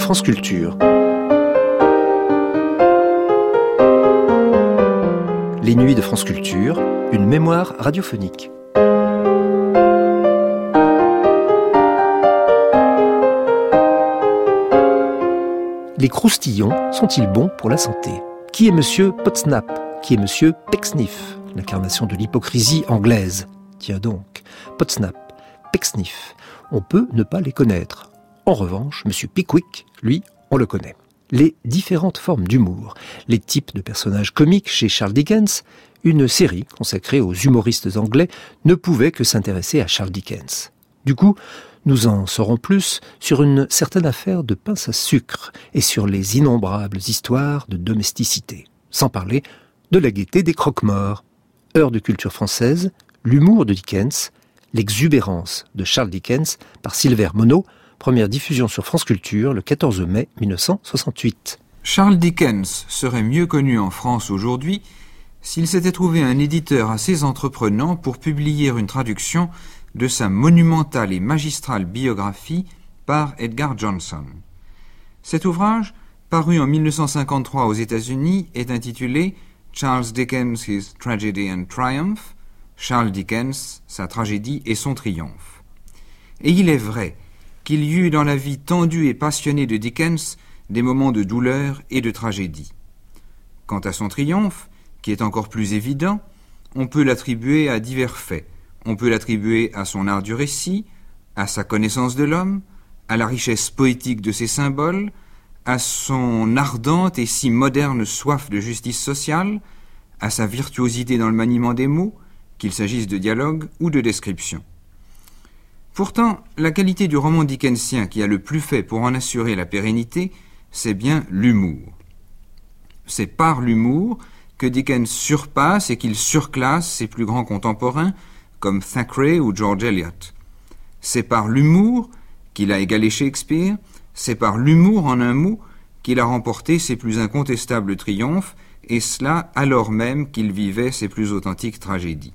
France Culture. Les nuits de France Culture, une mémoire radiophonique. Les croustillons sont-ils bons pour la santé ? Qui est Monsieur Potsnap ? Qui est Monsieur Pecksniff ? L'incarnation de l'hypocrisie anglaise. Tiens donc, Potsnap, Pecksniff, on peut ne pas les connaître. En revanche, Monsieur Pickwick, lui, on le connaît. Les différentes formes d'humour, les types de personnages comiques chez Charles Dickens, une série consacrée aux humoristes anglais ne pouvait que s'intéresser à Charles Dickens. Du coup, nous en saurons plus sur une certaine affaire de pince à sucre et sur les innombrables histoires de domesticité. Sans parler de la gaieté des croque-morts. Heure de culture française, l'humour de Dickens, l'exubérance de Charles Dickens par Silver Monod, première diffusion sur France Culture le 14 mai 1968. Charles Dickens serait mieux connu en France aujourd'hui s'il s'était trouvé un éditeur assez entreprenant pour publier une traduction de sa monumentale et magistrale biographie par Edgar Johnson. Cet ouvrage, paru en 1953 aux États-Unis, est intitulé Charles Dickens, His Tragedy and Triumph, Charles Dickens, sa tragédie et son triomphe. Et il est vrai qu'il y eut dans la vie tendue et passionnée de Dickens des moments de douleur et de tragédie. Quant à son triomphe, qui est encore plus évident, on peut l'attribuer à divers faits. On peut l'attribuer à son art du récit, à sa connaissance de l'homme, à la richesse poétique de ses symboles, à son ardente et si moderne soif de justice sociale, à sa virtuosité dans le maniement des mots, qu'il s'agisse de dialogue ou de description. Pourtant, la qualité du roman dickensien qui a le plus fait pour en assurer la pérennité, c'est bien l'humour. C'est par l'humour que Dickens surpasse et qu'il surclasse ses plus grands contemporains, comme Thackeray ou George Eliot. C'est par l'humour qu'il a égalé Shakespeare, c'est par l'humour en un mot qu'il a remporté ses plus incontestables triomphes, et cela alors même qu'il vivait ses plus authentiques tragédies.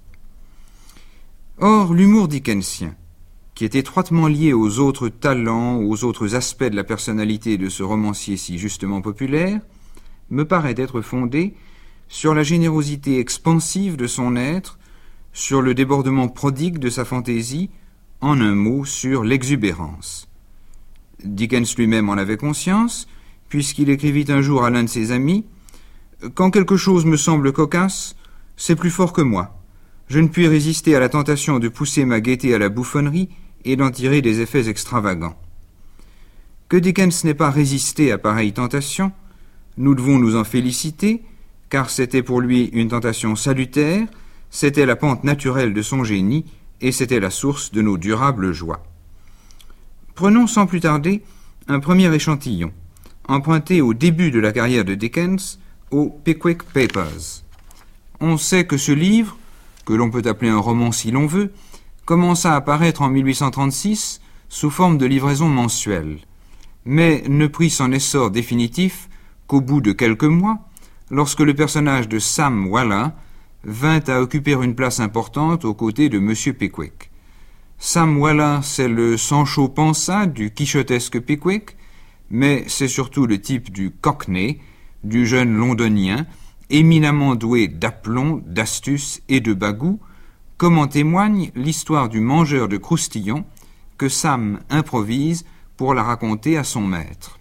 Or, l'humour dickensien, qui est étroitement lié aux autres talents, aux autres aspects de la personnalité de ce romancier si justement populaire, me paraît être fondé sur la générosité expansive de son être, sur le débordement prodigue de sa fantaisie, en un mot, sur l'exubérance. Dickens lui-même en avait conscience, puisqu'il écrivit un jour à l'un de ses amis « Quand quelque chose me semble cocasse, c'est plus fort que moi. Je ne puis résister à la tentation de pousser ma gaieté à la bouffonnerie et d'en tirer des effets extravagants. » Que Dickens n'ait pas résisté à pareille tentation, nous devons nous en féliciter, car c'était pour lui une tentation salutaire, c'était la pente naturelle de son génie et c'était la source de nos durables joies. Prenons sans plus tarder un premier échantillon, emprunté au début de la carrière de Dickens, aux Pickwick Papers. On sait que ce livre, que l'on peut appeler un roman si l'on veut, commença à paraître en 1836 sous forme de livraison mensuelle, mais ne prit son essor définitif qu'au bout de quelques mois, lorsque le personnage de Sam Weller vint à occuper une place importante aux côtés de M. Pickwick. Sam Weller, c'est le Sancho Panza du quichotesque Pickwick, mais c'est surtout le type du Cockney, du jeune londonien, éminemment doué d'aplomb, d'astuce et de bagout, comme en témoigne l'histoire du mangeur de croustillons que Sam improvise pour la raconter à son maître.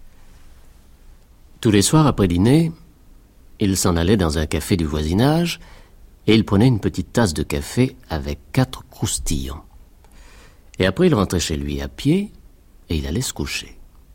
Tous les soirs après dîner, il s'en allait dans un café du voisinage et il prenait une petite tasse de café avec 4 croustillons. Et après, il rentrait chez lui à pied et il allait se coucher.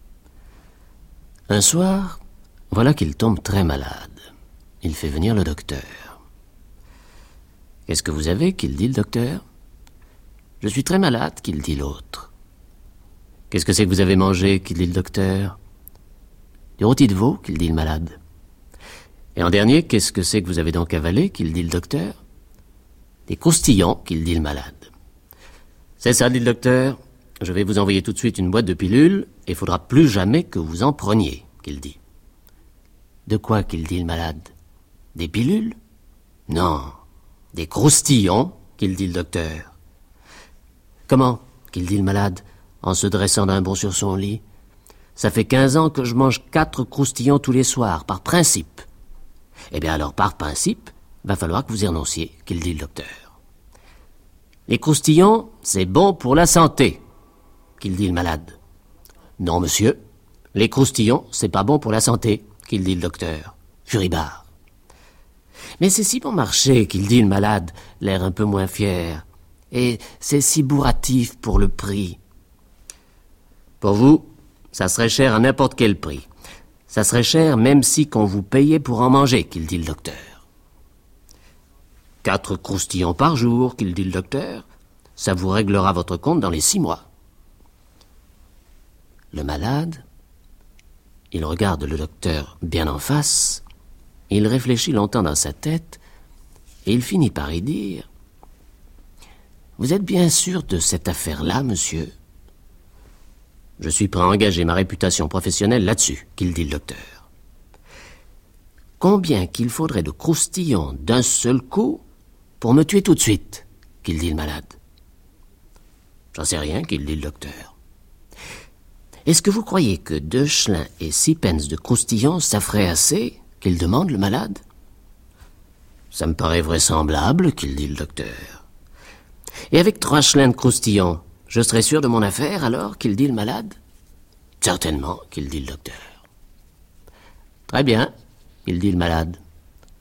Un soir, voilà qu'il tombe très malade. Il fait venir le docteur. « Qu'est-ce que vous avez ?» qu'il dit le docteur. « Je suis très malade » qu'il dit l'autre. « Qu'est-ce que c'est que vous avez mangé ?» qu'il dit le docteur. « Du rôti de veau » qu'il dit le malade. Et en dernier, qu'est-ce que c'est que vous avez donc avalé, qu'il dit le docteur? Des croustillons, qu'il dit le malade. C'est ça, dit le docteur. Je vais vous envoyer tout de suite une boîte de pilules, et il faudra plus jamais que vous en preniez, qu'il dit. De quoi, qu'il dit le malade? Des pilules? Non, des croustillons, qu'il dit le docteur. Comment, qu'il dit le malade, en se dressant d'un bond sur son lit. Ça fait 15 ans que je mange 4 croustillons tous les soirs, par principe. Eh bien alors, par principe, va falloir que vous y renonciez, qu'il dit le docteur. Les croustillons, c'est bon pour la santé, qu'il dit le malade. Non, monsieur, les croustillons, c'est pas bon pour la santé, qu'il dit le docteur, furibard. Mais c'est si bon marché, qu'il dit le malade, l'air un peu moins fier. Et c'est si bourratif pour le prix. Pour vous, ça serait cher à n'importe quel prix. Ça serait cher même si qu'on vous payait pour en manger, qu'il dit le docteur. 4 croustillons par jour, qu'il dit le docteur, ça vous réglera votre compte dans les 6 mois. Le malade, il regarde le docteur bien en face, il réfléchit longtemps dans sa tête, et il finit par y dire « Vous êtes bien sûr de cette affaire-là, monsieur ?» « Je suis prêt à engager ma réputation professionnelle là-dessus, qu'il dit le docteur. »« Combien qu'il faudrait de croustillons d'un seul coup pour me tuer tout de suite, qu'il dit le malade. »« J'en sais rien, qu'il dit le docteur. »« Est-ce que vous croyez que 2 chelins et 6 pence de croustillons, ça ferait assez, qu'il demande le malade. »« Ça me paraît vraisemblable, qu'il dit le docteur. »« Et avec 3 chelins de croustillons, je serais sûr de mon affaire, alors, qu'il dit le malade. »« Certainement, qu'il dit le docteur. »« Très bien, qu'il dit le malade. Bonsoir. »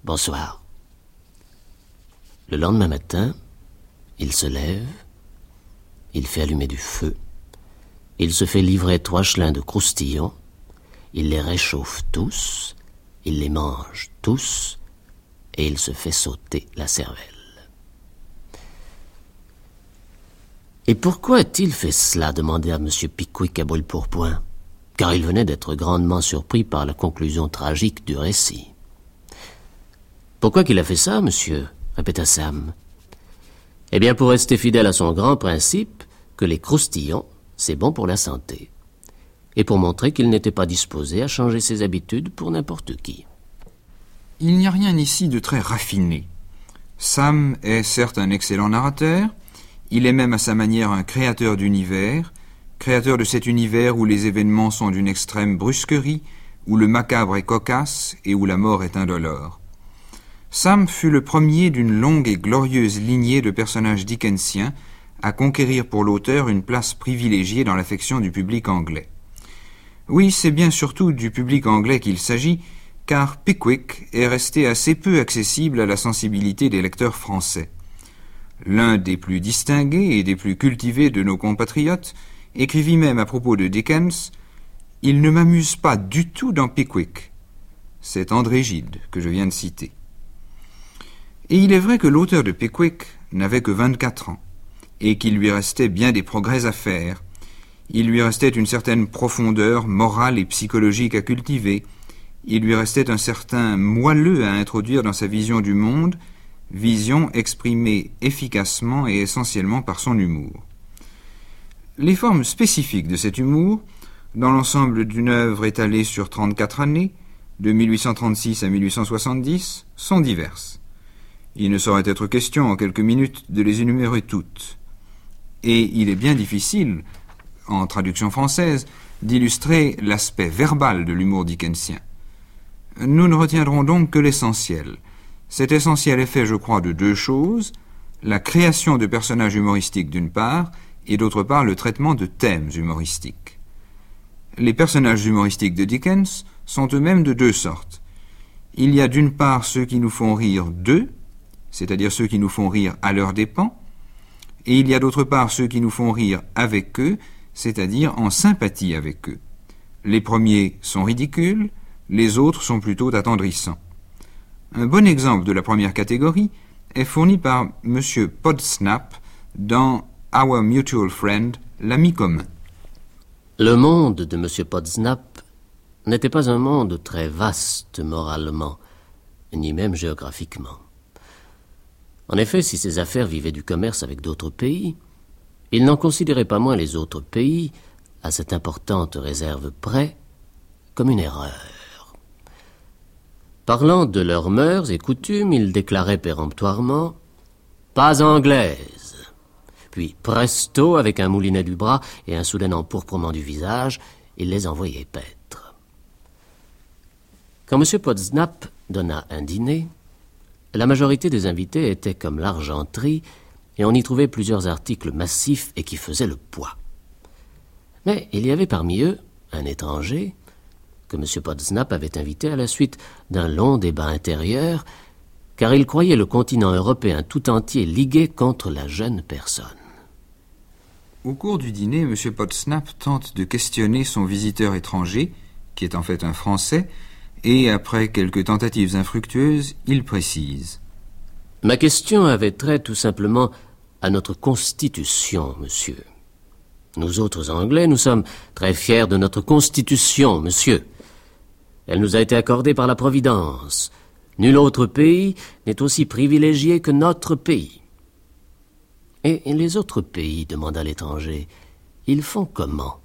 Le lendemain matin, il se lève, il fait allumer du feu, il se fait livrer 3 chelins de croustillons, il les réchauffe tous, il les mange tous, et il se fait sauter la cervelle. « Et pourquoi a-t-il fait cela ?» demanda M. Pickwick à brûle-pourpoint, car il venait d'être grandement surpris par la conclusion tragique du récit. « Pourquoi qu'il a fait ça, monsieur ?» répéta Sam. « Eh bien, pour rester fidèle à son grand principe, que les croustillons, c'est bon pour la santé, et pour montrer qu'il n'était pas disposé à changer ses habitudes pour n'importe qui. » Il n'y a rien ici de très raffiné. Sam est certes un excellent narrateur, il est même à sa manière un créateur d'univers, créateur de cet univers où les événements sont d'une extrême brusquerie, où le macabre est cocasse et où la mort est indolore. Sam fut le premier d'une longue et glorieuse lignée de personnages dickensiens à conquérir pour l'auteur une place privilégiée dans l'affection du public anglais. Oui, c'est bien surtout du public anglais qu'il s'agit, car Pickwick est resté assez peu accessible à la sensibilité des lecteurs français. L'un des plus distingués et des plus cultivés de nos compatriotes écrivit même à propos de Dickens « Il ne m'amuse pas du tout dans Pickwick ». C'est André Gide que je viens de citer. Et il est vrai que l'auteur de Pickwick n'avait que 24 ans, et qu'il lui restait bien des progrès à faire. Il lui restait une certaine profondeur morale et psychologique à cultiver, il lui restait un certain moelleux à introduire dans sa vision du monde, vision exprimée efficacement et essentiellement par son humour. Les formes spécifiques de cet humour, dans l'ensemble d'une œuvre étalée sur 34 années, de 1836 à 1870, sont diverses. Il ne saurait être question en quelques minutes de les énumérer toutes. Et il est bien difficile, en traduction française, d'illustrer l'aspect verbal de l'humour dickensien. Nous ne retiendrons donc que l'essentiel. Cet essentiel est fait, je crois, de 2 choses, la création de personnages humoristiques d'une part, et d'autre part le traitement de thèmes humoristiques. Les personnages humoristiques de Dickens sont eux-mêmes de 2 sortes. Il y a d'une part ceux qui nous font rire d'eux, c'est-à-dire ceux qui nous font rire à leurs dépens, et il y a d'autre part ceux qui nous font rire avec eux, c'est-à-dire en sympathie avec eux. Les premiers sont ridicules, les autres sont plutôt attendrissants. Un bon exemple de la première catégorie est fourni par M. Podsnap dans Our Mutual Friend, l'ami commun. Le monde de M. Podsnap n'était pas un monde très vaste moralement, ni même géographiquement. En effet, si ses affaires vivaient du commerce avec d'autres pays, il n'en considérait pas moins les autres pays, à cette importante réserve près, comme une erreur. Parlant de leurs mœurs et coutumes, il déclarait péremptoirement « pas anglaise ». Puis, presto, avec un moulinet du bras et un soudain empourprement du visage, il les envoyait paître. Quand M. Podznap donna un dîner, la majorité des invités étaient comme l'argenterie, et on y trouvait plusieurs articles massifs et qui faisaient le poids. Mais il y avait parmi eux un étranger que M. Podznap avait invité à la suite d'un long débat intérieur, car il croyait le continent européen tout entier ligué contre la jeune personne. Au cours du dîner, M. Podznap tente de questionner son visiteur étranger, qui est en fait un Français, et après quelques tentatives infructueuses, il précise. Ma question avait trait tout simplement à notre Constitution, monsieur. Nous autres Anglais, nous sommes très fiers de notre Constitution, monsieur. Elle nous a été accordée par la Providence. Nul autre pays n'est aussi privilégié que notre pays. Et les autres pays, demanda l'étranger, ils font comment?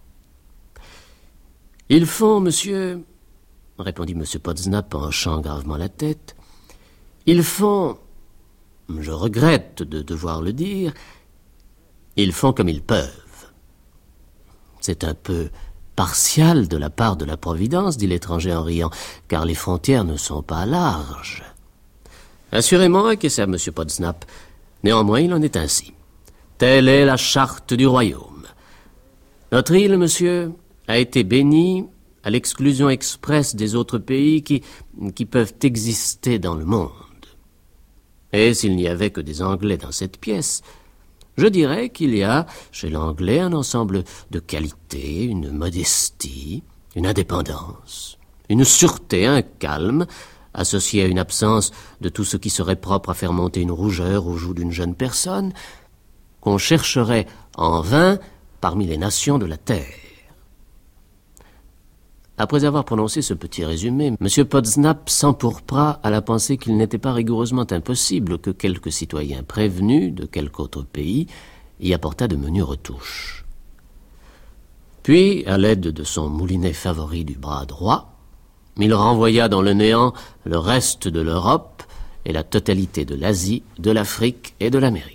Ils font, monsieur, répondit M. Podznap en hochant gravement la tête, ils font, je regrette de devoir le dire, ils font comme ils peuvent. C'est un peu partial de la part de la Providence, dit l'étranger en riant, car les frontières ne sont pas larges. Assurément, acquiesça M. Podznap. Néanmoins, il en est ainsi. Telle est la charte du royaume. Notre île, monsieur, a été bénie à l'exclusion expresse des autres pays qui peuvent exister dans le monde. Et s'il n'y avait que des Anglais dans cette pièce, je dirais qu'il y a chez l'Anglais un ensemble de qualités, une modestie, une indépendance, une sûreté, un calme, associé à une absence de tout ce qui serait propre à faire monter une rougeur aux joues d'une jeune personne, qu'on chercherait en vain parmi les nations de la terre. Après avoir prononcé ce petit résumé, M. Podznap s'empourpra à la pensée qu'il n'était pas rigoureusement impossible que quelques citoyens prévenus de quelque autre pays y apportât de menues retouches. Puis, à l'aide de son moulinet favori du bras droit, il renvoya dans le néant le reste de l'Europe et la totalité de l'Asie, de l'Afrique et de l'Amérique.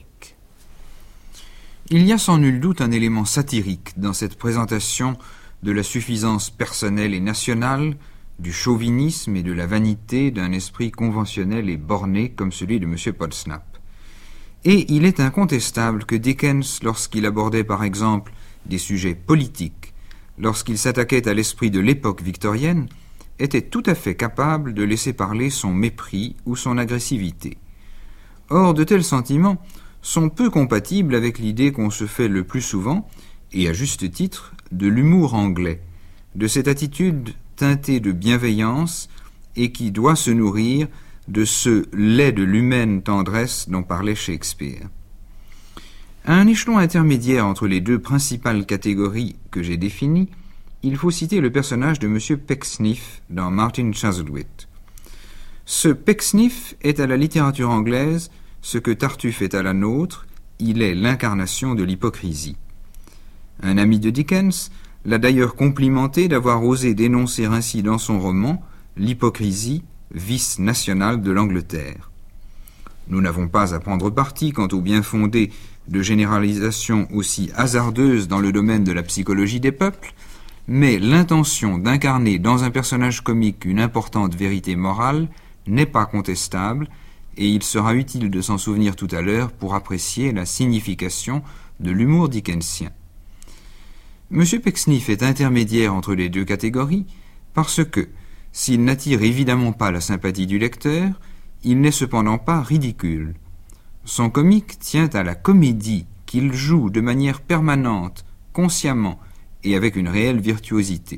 Il y a sans nul doute un élément satirique dans cette présentation de la suffisance personnelle et nationale, du chauvinisme et de la vanité d'un esprit conventionnel et borné comme celui de M. Podznap. Et il est incontestable que Dickens, lorsqu'il abordait par exemple des sujets politiques, lorsqu'il s'attaquait à l'esprit de l'époque victorienne, était tout à fait capable de laisser parler son mépris ou son agressivité. Or, de tels sentiments sont peu compatibles avec l'idée qu'on se fait le plus souvent, et à juste titre, de l'humour anglais, de cette attitude teintée de bienveillance et qui doit se nourrir de ce lait de l'humaine tendresse dont parlait Shakespeare. À un échelon intermédiaire entre les deux principales catégories que j'ai définies, il faut citer le personnage de M. Pecksniff dans Martin Chuzzlewit. Ce Pecksniff est à la littérature anglaise ce que Tartuffe est à la nôtre, il est l'incarnation de l'hypocrisie. Un ami de Dickens l'a d'ailleurs complimenté d'avoir osé dénoncer ainsi dans son roman l'hypocrisie, vice national de l'Angleterre. Nous n'avons pas à prendre parti quant au bien fondé de généralisations aussi hasardeuses dans le domaine de la psychologie des peuples, mais l'intention d'incarner dans un personnage comique une importante vérité morale n'est pas contestable, et il sera utile de s'en souvenir tout à l'heure pour apprécier la signification de l'humour dickensien. M. Pecksniff est intermédiaire entre les deux catégories parce que, s'il n'attire évidemment pas la sympathie du lecteur, il n'est cependant pas ridicule. Son comique tient à la comédie qu'il joue de manière permanente, consciemment et avec une réelle virtuosité.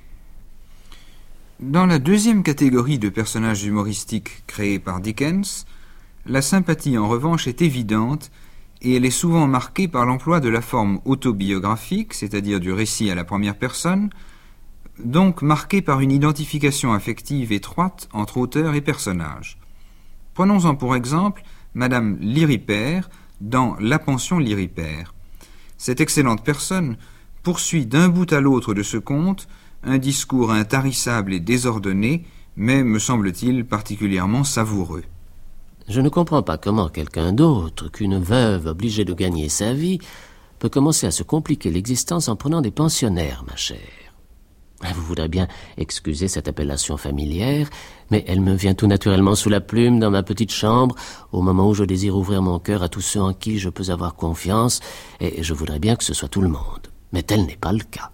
Dans la deuxième catégorie de personnages humoristiques créés par Dickens, la sympathie en revanche est évidente et elle est souvent marquée par l'emploi de la forme autobiographique, c'est-à-dire du récit à la première personne, donc marquée par une identification affective étroite entre auteur et personnage. Prenons-en pour exemple Madame Lirriper dans La pension Lirriper. Cette excellente personne poursuit d'un bout à l'autre de ce conte un discours intarissable et désordonné, mais, me semble-t-il, particulièrement savoureux. Je ne comprends pas comment quelqu'un d'autre qu'une veuve obligée de gagner sa vie peut commencer à se compliquer l'existence en prenant des pensionnaires, ma chère. Vous voudrez bien excuser cette appellation familière, mais elle me vient tout naturellement sous la plume dans ma petite chambre, au moment où je désire ouvrir mon cœur à tous ceux en qui je peux avoir confiance, et je voudrais bien que ce soit tout le monde. Mais tel n'est pas le cas.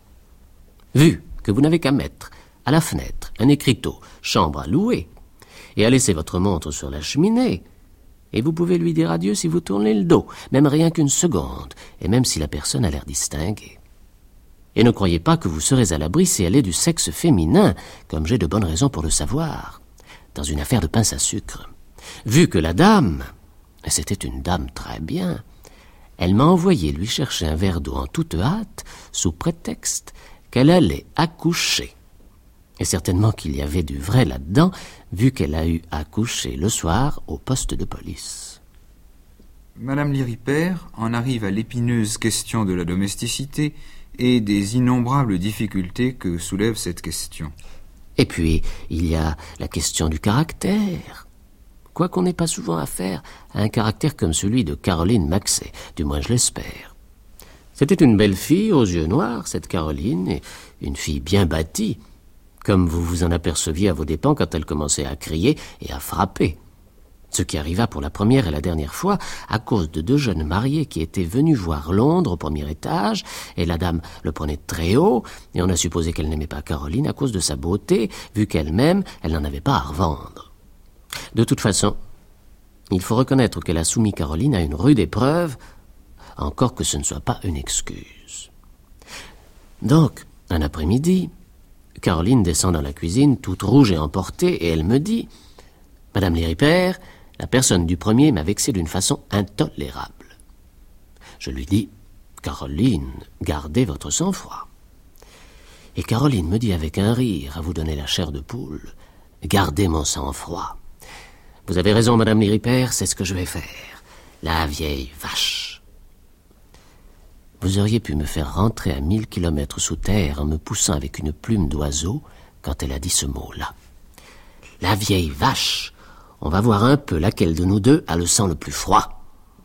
Vu que vous n'avez qu'à mettre à la fenêtre un écriteau « chambre à louer » et à laisser votre montre sur la cheminée, et vous pouvez lui dire adieu si vous tournez le dos, même rien qu'une seconde, et même si la personne a l'air distinguée. Et ne croyez pas que vous serez à l'abri si elle est du sexe féminin, comme j'ai de bonnes raisons pour le savoir, dans une affaire de pince à sucre. Vu que la dame, et c'était une dame très bien, elle m'a envoyé lui chercher un verre d'eau en toute hâte, sous prétexte qu'elle allait accoucher. Et certainement qu'il y avait du vrai là-dedans, vu qu'elle a eu à coucher le soir au poste de police. Madame Liripert en arrive à l'épineuse question de la domesticité et des innombrables difficultés que soulève cette question. Et puis, il y a la question du caractère. Quoiqu'on n'ait pas souvent affaire à un caractère comme celui de Caroline Maxey, du moins je l'espère. C'était une belle fille aux yeux noirs, cette Caroline, et une fille bien bâtie, comme vous vous en aperceviez à vos dépens quand elle commençait à crier et à frapper. Ce qui arriva pour la première et la dernière fois à cause de 2 jeunes mariés qui étaient venus voir Londres au premier étage, et la dame le prenait très haut, et on a supposé qu'elle n'aimait pas Caroline à cause de sa beauté, vu qu'elle-même, elle n'en avait pas à revendre. De toute façon, il faut reconnaître qu'elle a soumis Caroline à une rude épreuve, encore que ce ne soit pas une excuse. Donc, un après-midi, Caroline descend dans la cuisine, toute rouge et emportée, et elle me dit « Madame Liripert, la personne du premier m'a vexé d'une façon intolérable. » Je lui dis « Caroline, gardez votre sang-froid. » Et Caroline me dit avec un rire, à vous donner la chair de poule, « Gardez mon sang-froid. Vous avez raison, Madame Liripert, c'est ce que je vais faire. La vieille vache. » Vous auriez pu me faire rentrer à 1000 kilomètres sous terre en me poussant avec une plume d'oiseau quand elle a dit ce mot-là. La vieille vache. On va voir un peu laquelle de nous deux a le sang le plus froid.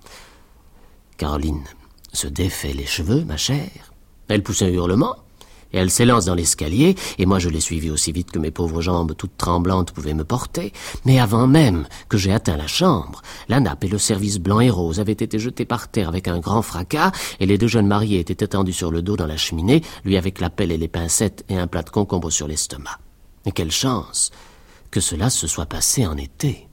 Caroline se défait les cheveux, ma chère. Elle pousse un hurlement, et elle s'élance dans l'escalier, et moi je l'ai suivie aussi vite que mes pauvres jambes toutes tremblantes pouvaient me porter. Mais avant même que j'aie atteint la chambre, la nappe et le service blanc et rose avaient été jetés par terre avec un grand fracas, et les 2 jeunes mariés étaient étendus sur le dos dans la cheminée, lui avec la pelle et les pincettes et un plat de concombre sur l'estomac. Et quelle chance que cela se soit passé en été.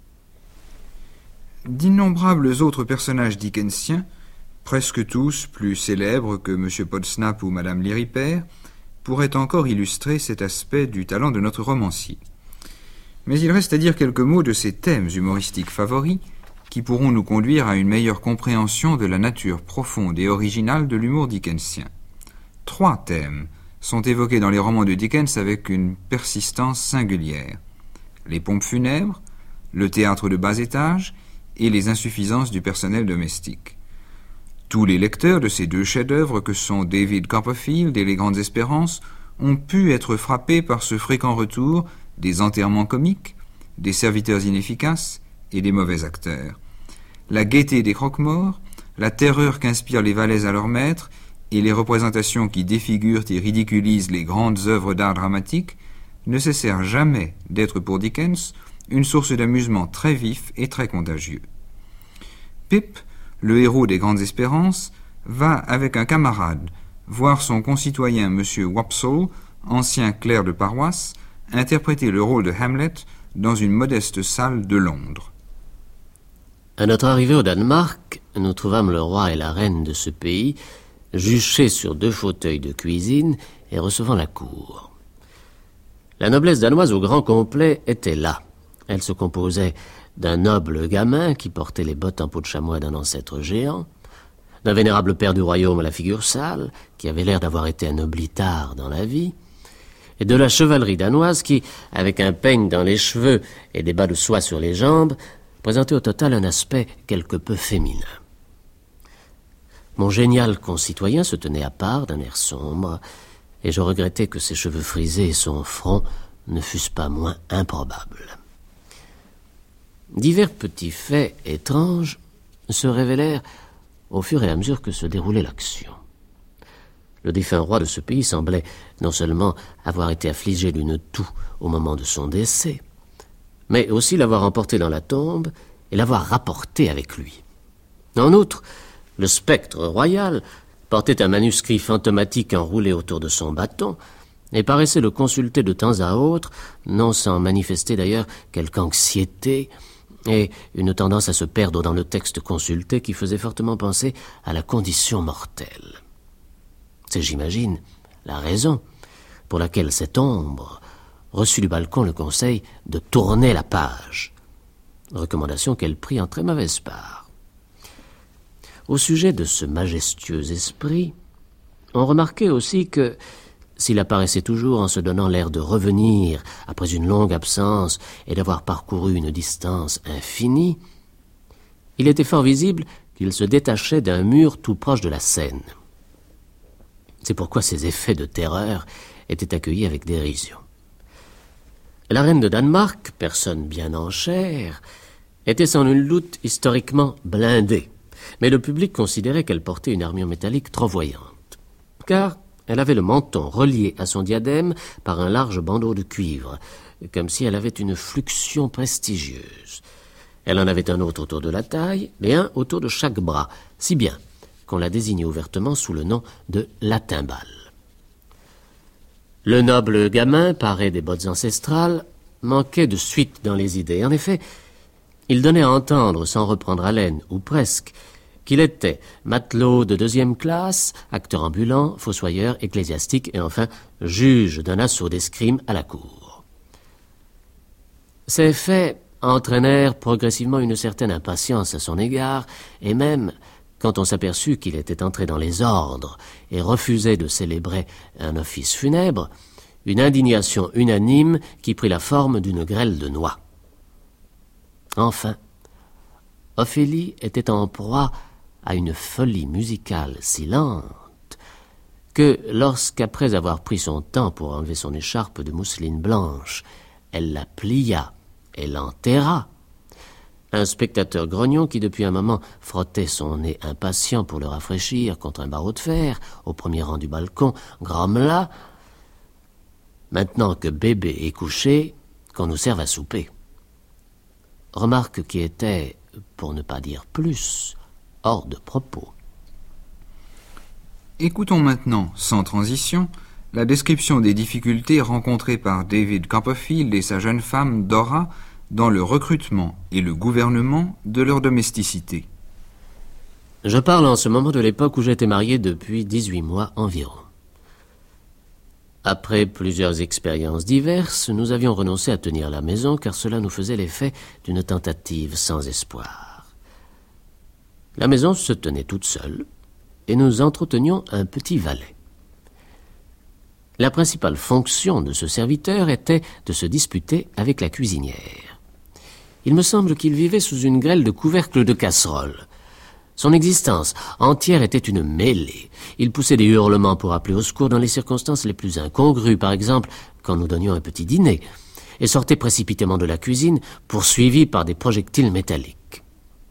D'innombrables autres personnages dickensiens, presque tous plus célèbres que M. Podsnap ou Mme Liripert, pourraient encore illustrer cet aspect du talent de notre romancier. Mais il reste à dire quelques mots de ces thèmes humoristiques favoris qui pourront nous conduire à une meilleure compréhension de la nature profonde et originale de l'humour dickensien. 3 thèmes sont évoqués dans les romans de Dickens avec une persistance singulière. Les pompes funèbres, le théâtre de bas étage et les insuffisances du personnel domestique. Tous les lecteurs de ces 2 chefs-d'œuvre que sont David Copperfield et Les Grandes Espérances ont pu être frappés par ce fréquent retour des enterrements comiques, des serviteurs inefficaces et des mauvais acteurs. La gaieté des croque-morts, la terreur qu'inspirent les valets à leurs maîtres et les représentations qui défigurent et ridiculisent les grandes œuvres d'art dramatique ne cessèrent jamais d'être pour Dickens une source d'amusement très vif et très contagieux. Pip, le héros des Grandes Espérances, va avec un camarade voir son concitoyen M. Wopsle, ancien clerc de paroisse, interpréter le rôle de Hamlet dans une modeste salle de Londres. À notre arrivée au Danemark, nous trouvâmes le roi et la reine de ce pays juchés sur 2 fauteuils de cuisine et recevant la cour. La noblesse danoise au grand complet était là. Elle se composait d'un noble gamin qui portait les bottes en peau de chamois d'un ancêtre géant, d'un vénérable père du royaume à la figure sale, qui avait l'air d'avoir été un oblitard dans la vie, et de la chevalerie danoise qui, avec un peigne dans les cheveux et des bas de soie sur les jambes, présentait au total un aspect quelque peu féminin. Mon génial concitoyen se tenait à part d'un air sombre, et je regrettais que ses cheveux frisés et son front ne fussent pas moins improbables. Divers petits faits étranges se révélèrent au fur et à mesure que se déroulait l'action. Le défunt roi de ce pays semblait non seulement avoir été affligé d'une toux au moment de son décès, mais aussi l'avoir emporté dans la tombe et l'avoir rapporté avec lui. En outre, le spectre royal portait un manuscrit fantomatique enroulé autour de son bâton et paraissait le consulter de temps à autre, non sans manifester d'ailleurs quelque anxiété et une tendance à se perdre dans le texte consulté qui faisait fortement penser à la condition mortelle. C'est, j'imagine, la raison pour laquelle cette ombre reçut du balcon le conseil de tourner la page, recommandation qu'elle prit en très mauvaise part. Au sujet de ce majestueux esprit, on remarquait aussi que, s'il apparaissait toujours en se donnant l'air de revenir après une longue absence et d'avoir parcouru une distance infinie, il était fort visible qu'il se détachait d'un mur tout proche de la Seine. C'est pourquoi ces effets de terreur étaient accueillis avec dérision. La reine de Danemark, personne bien en chair, était sans nul doute historiquement blindée, mais le public considérait qu'elle portait une armure métallique trop voyante, car elle avait le menton relié à son diadème par un large bandeau de cuivre, comme si elle avait une fluxion prestigieuse. Elle en avait un autre autour de la taille et un autour de chaque bras, si bien qu'on la désignait ouvertement sous le nom de la timbale. Le noble gamin, paré des bottes ancestrales, manquait de suite dans les idées. En effet, il donnait à entendre, sans reprendre haleine, ou presque, qu'il était matelot de 2e classe, acteur ambulant, fossoyeur, ecclésiastique et enfin juge d'un assaut d'escrime à la cour. Ces faits entraînèrent progressivement une certaine impatience à son égard, et même, quand on s'aperçut qu'il était entré dans les ordres et refusait de célébrer un office funèbre, une indignation unanime qui prit la forme d'une grêle de noix. Enfin, Ophélie était en proie à une folie musicale si lente que lorsqu'après avoir pris son temps pour enlever son écharpe de mousseline blanche, elle la plia et l'enterra, un spectateur grognon qui depuis un moment frottait son nez impatient pour le rafraîchir contre un barreau de fer au premier rang du balcon, grommela: « Maintenant que bébé est couché, qu'on nous serve à souper. » Remarque qui était, pour ne pas dire plus, hors de propos. Écoutons maintenant, sans transition, la description des difficultés rencontrées par David Copperfield et sa jeune femme Dora dans le recrutement et le gouvernement de leur domesticité. Je parle en ce moment de l'époque où j'étais marié depuis 18 mois environ. Après plusieurs expériences diverses, nous avions renoncé à tenir la maison car cela nous faisait l'effet d'une tentative sans espoir. La maison se tenait toute seule et nous entretenions un petit valet. La principale fonction de ce serviteur était de se disputer avec la cuisinière. Il me semble qu'il vivait sous une grêle de couvercles de casseroles. Son existence entière était une mêlée. Il poussait des hurlements pour appeler au secours dans les circonstances les plus incongrues, par exemple quand nous donnions un petit dîner, et sortait précipitamment de la cuisine, poursuivi par des projectiles métalliques.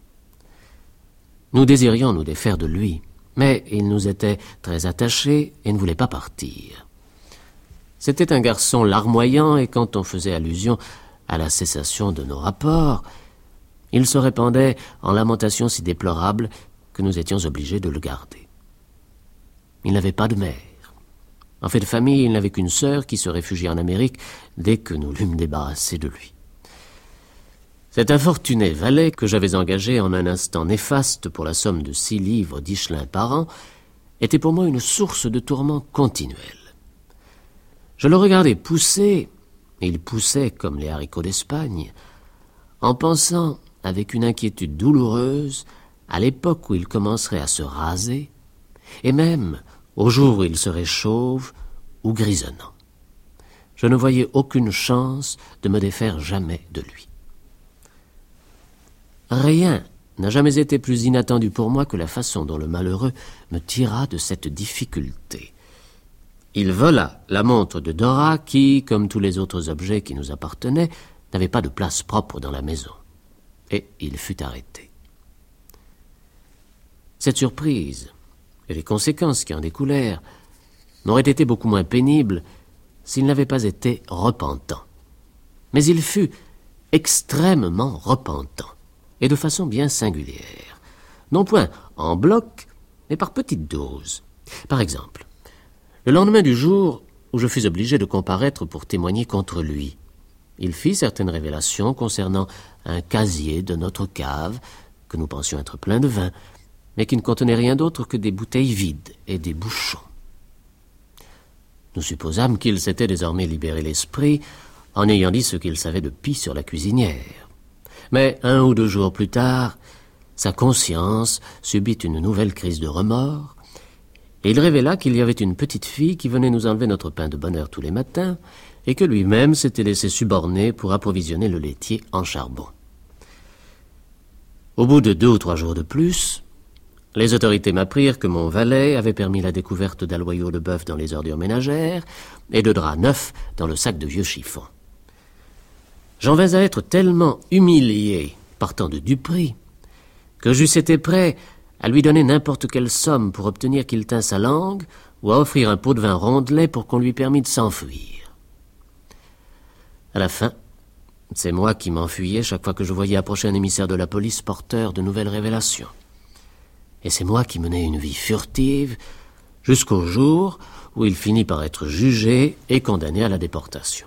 Nous désirions nous défaire de lui, mais il nous était très attaché et ne voulait pas partir. C'était un garçon larmoyant, et quand on faisait allusion à la cessation de nos rapports, il se répandait en lamentations si déplorables que nous étions obligés de le garder. Il n'avait pas de mère. En fait de famille, il n'avait qu'une sœur qui se réfugiait en Amérique dès que nous l'eûmes débarrassé de lui. Cet infortuné valet, que j'avais engagé en un instant néfaste pour la somme de 6 livres d'Ichelin par an, était pour moi une source de tourments continuels. Je le regardais pousser, et il poussait comme les haricots d'Espagne, en pensant, avec une inquiétude douloureuse, à l'époque où il commencerait à se raser, et même au jour où il serait chauve ou grisonnant. Je ne voyais aucune chance de me défaire jamais de lui. Rien n'a jamais été plus inattendu pour moi que la façon dont le malheureux me tira de cette difficulté. Il vola la montre de Dora qui, comme tous les autres objets qui nous appartenaient, n'avait pas de place propre dans la maison. Et il fut arrêté. Cette surprise et les conséquences qui en découlèrent n'aurait été beaucoup moins pénible s'il n'avait pas été repentant. Mais il fut extrêmement repentant, et de façon bien singulière. Non point en bloc, mais par petites doses. Par exemple, le lendemain du jour où je fus obligé de comparaître pour témoigner contre lui, il fit certaines révélations concernant un casier de notre cave, que nous pensions être plein de vin, mais qui ne contenait rien d'autre que des bouteilles vides et des bouchons. Nous supposâmes qu'il s'était désormais libéré l'esprit en ayant dit ce qu'il savait de pis sur la cuisinière. Mais 1 ou 2 jours plus tard, sa conscience subit une nouvelle crise de remords, et il révéla qu'il y avait une petite fille qui venait nous enlever notre pain de bonne heure tous les matins, et que lui-même s'était laissé suborner pour approvisionner le laitier en charbon. Au bout de 2 ou 3 jours de plus, les autorités m'apprirent que mon valet avait permis la découverte d'aloyaux de bœuf dans les ordures ménagères et de draps neufs dans le sac de vieux chiffons. J'en vais à être tellement humilié par tant de duperies que j'eusse été prêt à lui donner n'importe quelle somme pour obtenir qu'il tînt sa langue ou à offrir un pot de vin rondelet pour qu'on lui permît de s'enfuir. À la fin, c'est moi qui m'enfuyais chaque fois que je voyais approcher un émissaire de la police porteur de nouvelles révélations. Et c'est moi qui menais une vie furtive jusqu'au jour où il finit par être jugé et condamné à la déportation.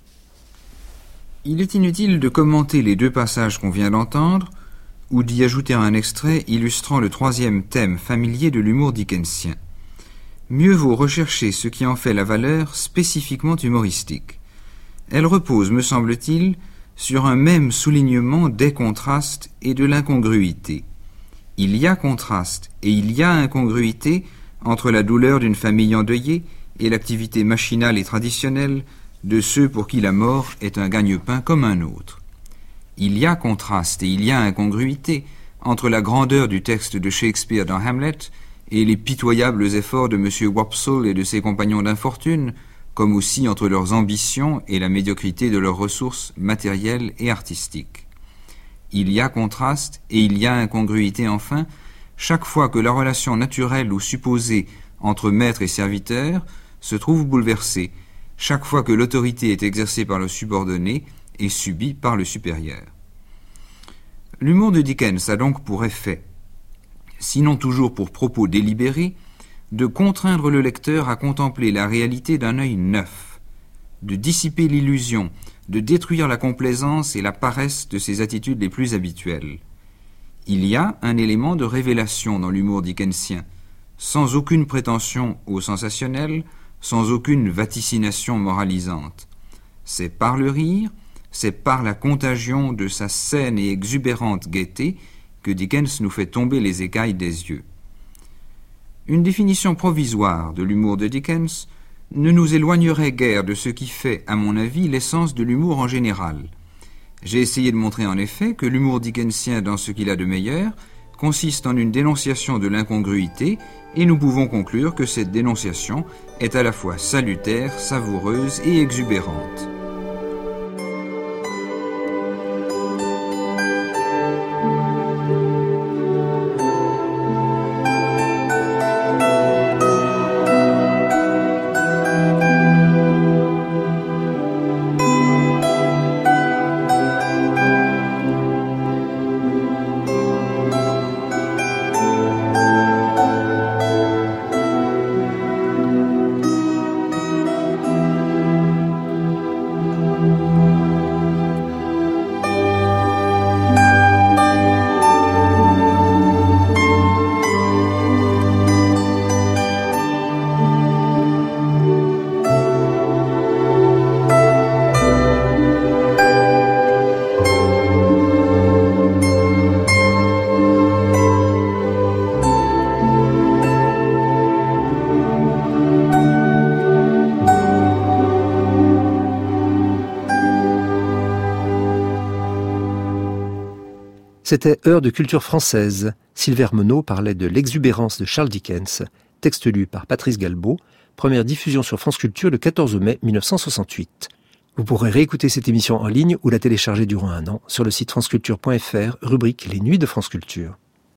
Il est inutile de commenter les 2 passages qu'on vient d'entendre ou d'y ajouter un extrait illustrant le 3e thème familier de l'humour dickensien. Mieux vaut rechercher ce qui en fait la valeur spécifiquement humoristique. Elle repose, me semble-t-il, sur un même soulignement des contrastes et de l'incongruité. Il y a contraste et il y a incongruité entre la douleur d'une famille endeuillée et l'activité machinale et traditionnelle de ceux pour qui la mort est un gagne-pain comme un autre. Il y a contraste et il y a incongruité entre la grandeur du texte de Shakespeare dans Hamlet et les pitoyables efforts de M. Wopsle et de ses compagnons d'infortune, comme aussi entre leurs ambitions et la médiocrité de leurs ressources matérielles et artistiques. Il y a contraste et il y a incongruité enfin, chaque fois que la relation naturelle ou supposée entre maître et serviteur se trouve bouleversée, chaque fois que l'autorité est exercée par le subordonné et subie par le supérieur. L'humour de Dickens a donc pour effet, sinon toujours pour propos délibéré, de contraindre le lecteur à contempler la réalité d'un œil neuf, de dissiper l'illusion, de détruire la complaisance et la paresse de ses attitudes les plus habituelles. Il y a un élément de révélation dans l'humour dickensien, sans aucune prétention au sensationnel, sans aucune vaticination moralisante. C'est par le rire, c'est par la contagion de sa saine et exubérante gaieté que Dickens nous fait tomber les écailles des yeux. Une définition provisoire de l'humour de Dickens ne nous éloignerait guère de ce qui fait, à mon avis, l'essence de l'humour en général. J'ai essayé de montrer en effet que l'humour dickensien, dans ce qu'il a de meilleur, consiste en une dénonciation de l'incongruité, et nous pouvons conclure que cette dénonciation est à la fois salutaire, savoureuse et exubérante. C'était Heure de culture française. Sylvain Monod parlait de l'exubérance de Charles Dickens, texte lu par Patrice Galbaud, première diffusion sur France Culture le 14 mai 1968. Vous pourrez réécouter cette émission en ligne ou la télécharger durant 1 an sur le site franceculture.fr, rubrique Les Nuits de France Culture.